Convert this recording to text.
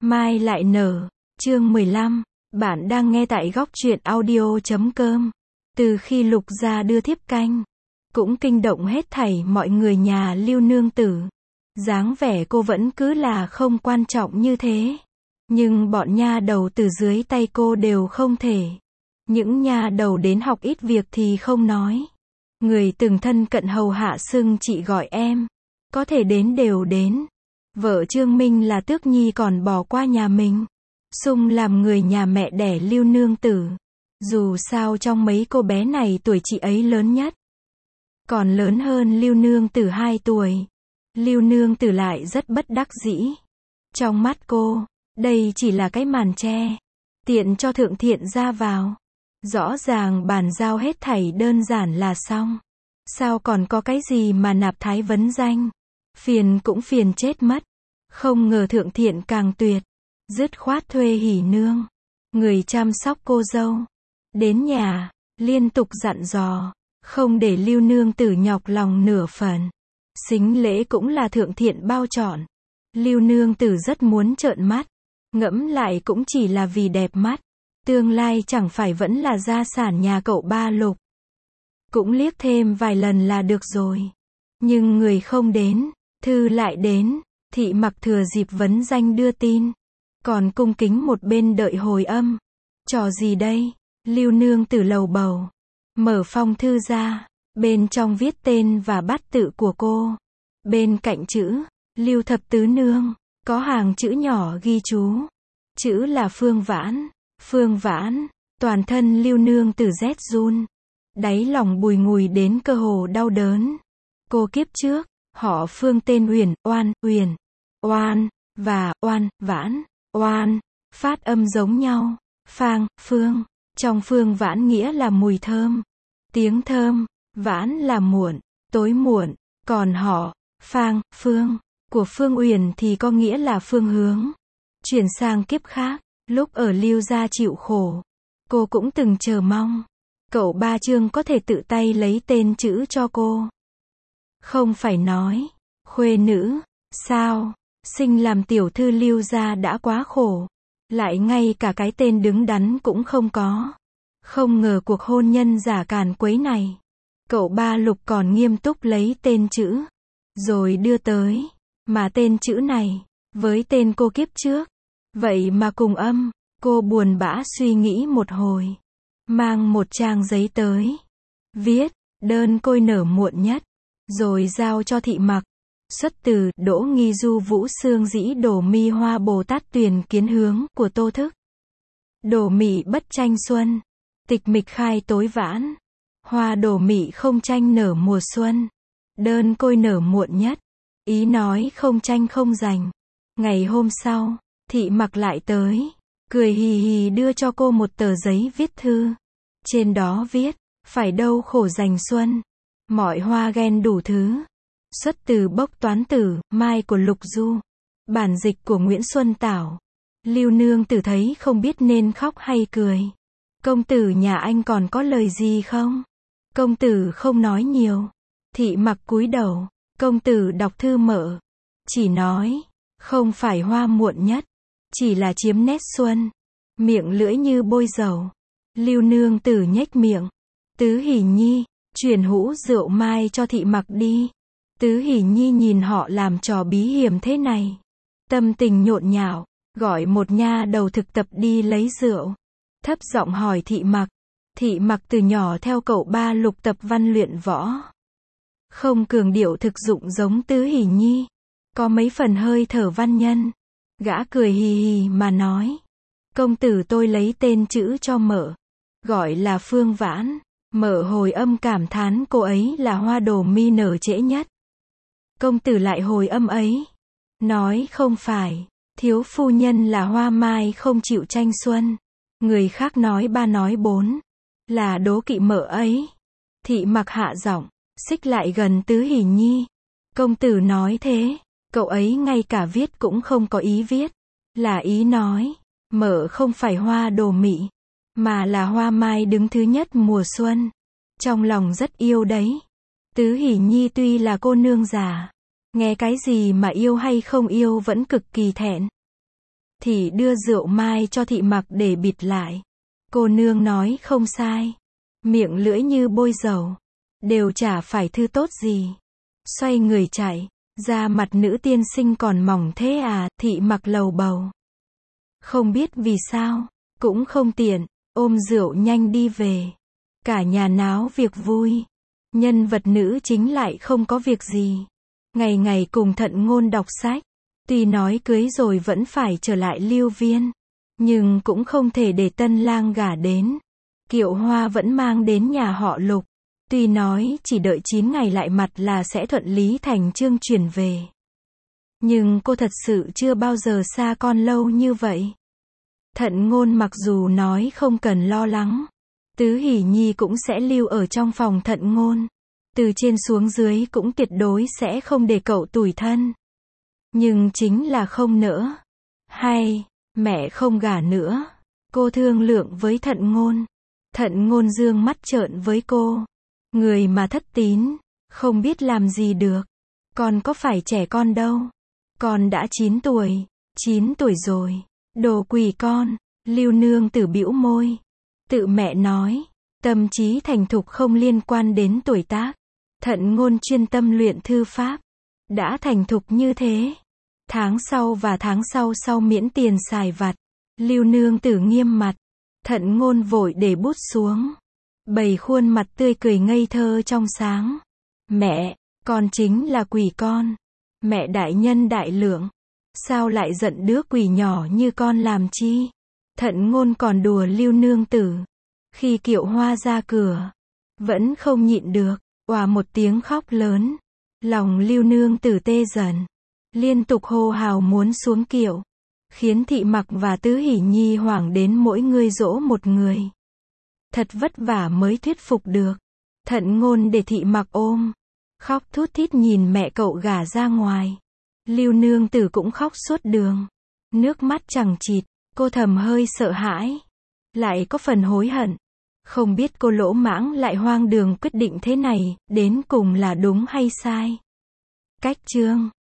Mai lại nở. Chương 15. Bạn đang nghe tại góc truyện audio.com. Từ khi Lục gia đưa thiếp canh, cũng kinh động hết thảy mọi người nhà Lưu nương tử. Dáng vẻ cô vẫn cứ là không quan trọng như thế. Nhưng bọn nha đầu từ dưới tay cô đều không thể. Những nha đầu đến học ít việc thì không nói. Người từng thân cận hầu hạ xưng chị gọi em. Có thể đến đều đến. Vợ Trương Minh là Tước Nhi còn bỏ qua nhà mình. Sung làm người nhà mẹ đẻ Lưu nương tử. Dù sao trong mấy cô bé này tuổi chị ấy lớn nhất. Còn lớn hơn Lưu nương tử 2 tuổi. Lưu nương tử lại rất bất đắc dĩ. Trong mắt cô, đây chỉ là cái màn che. Tiện cho thượng thiện ra vào. Rõ ràng bàn giao hết thảy đơn giản là xong. Sao còn có cái gì mà nạp thái vấn danh. Phiền cũng phiền chết mất. Không ngờ thượng thiện càng tuyệt. Dứt khoát thuê hỉ nương. Người chăm sóc cô dâu. Đến nhà, liên tục dặn dò. Không để Lưu nương tử nhọc lòng nửa phần. Sính lễ cũng là thượng thiện bao trọn. Lưu nương tử rất muốn trợn mắt. Ngẫm lại cũng chỉ là vì đẹp mắt. Tương lai chẳng phải vẫn là gia sản nhà cậu ba Lục. Cũng liếc thêm vài lần là được rồi. Nhưng người không đến, thư lại đến. Thị Mặc thừa dịp vấn danh đưa tin. Còn cung kính một bên đợi hồi âm. Trò gì đây? Lưu nương tử lầu bầu. Mở phong thư ra. Bên trong viết tên và bát tự của cô. Bên cạnh chữ, Lưu thập tứ nương. Có hàng chữ nhỏ ghi chú. Chữ là Phương Vãn. Phương Vãn. Toàn thân Lưu nương tử rét run. Đáy lòng bùi ngùi đến cơ hồ đau đớn. Cô kiếp trước, họ Phương tên Uyển, Uyển, Oan, và Oan, Vãn, Oan, phát âm giống nhau. Phang, Phương. Trong Phương Vãn nghĩa là mùi thơm. Tiếng thơm. Vãn là muộn, tối muộn. Còn họ, Phang, Phương, của Phương Uyển thì có nghĩa là phương hướng. Chuyển sang kiếp khác, lúc ở Lưu gia chịu khổ. Cô cũng từng chờ mong. Cậu ba Trương có thể tự tay lấy tên chữ cho cô. Không phải nói, khuê nữ, sao, sinh làm tiểu thư Lưu gia đã quá khổ. Lại ngay cả cái tên đứng đắn cũng không có. Không ngờ cuộc hôn nhân giả càn quấy này. Cậu ba Lục còn nghiêm túc lấy tên chữ. Rồi đưa tới. Mà tên chữ này, với tên cô kiếp trước. Vậy mà cùng âm. Cô buồn bã suy nghĩ một hồi. Mang một trang giấy tới. Viết, đơn côi nở muộn nhất. Rồi giao cho Thị Mặc. Xuất từ Đỗ Nghi Du Vũ Xương Dĩ Đổ Mi Hoa Bồ Tát Tuyền Kiến Hướng của Tô Thức. Đổ mị bất tranh xuân. Tịch mịch khai tối vãn. Hoa đổ mị không tranh nở mùa xuân. Đơn côi nở muộn nhất. Ý nói không tranh không giành. Ngày hôm sau, Thị Mặc lại tới. Cười hì hì đưa cho cô một tờ giấy viết thư. Trên đó viết, phải đâu khổ giành xuân. Mọi hoa ghen đủ thứ. Xuất từ Bốc Toán Tử, Mai của Lục Du. Bản dịch của Nguyễn Xuân Tảo. Lưu nương tử thấy không biết nên khóc hay cười. Công tử nhà anh còn có lời gì không? Công tử không nói nhiều. Thị Mặc cúi đầu. Công tử đọc thư mở. Chỉ nói, không phải hoa muộn nhất. Chỉ là chiếm nét xuân. Miệng lưỡi như bôi dầu. Lưu nương tử nhếch miệng. Tứ Hỷ Nhi, chuyển hũ rượu mai cho Thị Mặc đi. Tứ Hỷ Nhi nhìn họ làm trò bí hiểm thế này. Tâm tình nhộn nhạo, gọi một nha đầu thực tập đi lấy rượu. Thấp giọng hỏi Thị Mặc. Thị Mặc từ nhỏ theo cậu ba Lục tập văn luyện võ. Không cường điệu thực dụng giống Tứ Hỷ Nhi. Có mấy phần hơi thở văn nhân. Gã cười hì hì mà nói. Công tử tôi lấy tên chữ cho mợ. Gọi là Phương Vãn. Mợ hồi âm cảm thán cô ấy là hoa đổ mi nở trễ nhất. Công tử lại hồi âm ấy. Nói không phải. Thiếu phu nhân là hoa mai không chịu tranh xuân. Người khác nói 3 nói 4. Là đố kỵ mợ ấy. Thị Mặc hạ giọng. Xích lại gần Tứ Hỷ Nhi. Công tử nói thế. Cậu ấy ngay cả viết cũng không có ý viết. Là ý nói. Mợ không phải hoa đồ mị. Mà là hoa mai đứng thứ nhất mùa xuân. Trong lòng rất yêu đấy. Tứ Hỷ Nhi tuy là cô nương già. Nghe cái gì mà yêu hay không yêu vẫn cực kỳ thẹn. Thị đưa rượu mai cho Thị Mặc để bịt lại. Cô nương nói không sai. Miệng lưỡi như bôi dầu. Đều chả phải thứ tốt gì. Xoay người chạy. Da mặt nữ tiên sinh còn mỏng thế à, Thị Mặc lầu bầu. Không biết vì sao. Cũng không tiện. Ôm rượu nhanh đi về. Cả nhà náo việc vui. Nhân vật nữ chính lại không có việc gì. Ngày ngày cùng Thận Ngôn đọc sách. Tuy nói cưới rồi vẫn phải trở lại Lưu Viên. Nhưng cũng không thể để tân lang gả đến. Kiệu hoa vẫn mang đến nhà họ Lục. Tuy nói chỉ đợi 9 ngày lại mặt là sẽ thuận lý thành chương chuyển về. Nhưng cô thật sự chưa bao giờ xa con lâu như vậy. Thận Ngôn mặc dù nói không cần lo lắng. Tứ Hỷ Nhi cũng sẽ lưu ở trong phòng Thận Ngôn. Từ trên xuống dưới cũng tuyệt đối sẽ không để cậu tủi thân. Nhưng chính là không nỡ. Hay, mẹ không gả nữa. Cô thương lượng với Thận Ngôn. Thận Ngôn dương mắt trợn với cô. Người mà thất tín, không biết làm gì được. Con có phải trẻ con đâu. Con đã 9 tuổi. 9 tuổi rồi. Đồ quỷ con. Lưu Nương Tử bĩu môi. Tự mẹ nói. Tâm trí thành thục không liên quan đến tuổi tác. Thận Ngôn chuyên tâm luyện thư pháp. Đã thành thục như thế. Tháng sau và tháng sau miễn tiền xài vặt. Lưu Nương Tử nghiêm mặt. Thận Ngôn vội để bút xuống. Bày khuôn mặt tươi cười ngây thơ trong sáng. Mẹ, con chính là quỷ con. Mẹ đại nhân đại lượng. Sao lại giận đứa quỷ nhỏ như con làm chi? Thận Ngôn còn đùa Lưu Nương Tử. Khi kiệu hoa ra cửa, vẫn không nhịn được, òa một tiếng khóc lớn. Lòng Lưu Nương Tử tê dần. Liên tục hô hào muốn xuống kiệu. Khiến Thị Mặc và Tứ Hỷ Nhi hoảng đến mỗi người dỗ một người. Thật vất vả mới thuyết phục được. Thận Ngôn để Thị Mặc ôm. Khóc thút thít nhìn mẹ cậu gả ra ngoài. Lưu Nương Tử cũng khóc suốt đường. Nước mắt chằng chịt. Cô thầm hơi sợ hãi. Lại có phần hối hận. Không biết cô lỗ mãng lại hoang đường quyết định thế này, đến cùng là đúng hay sai. Cách chương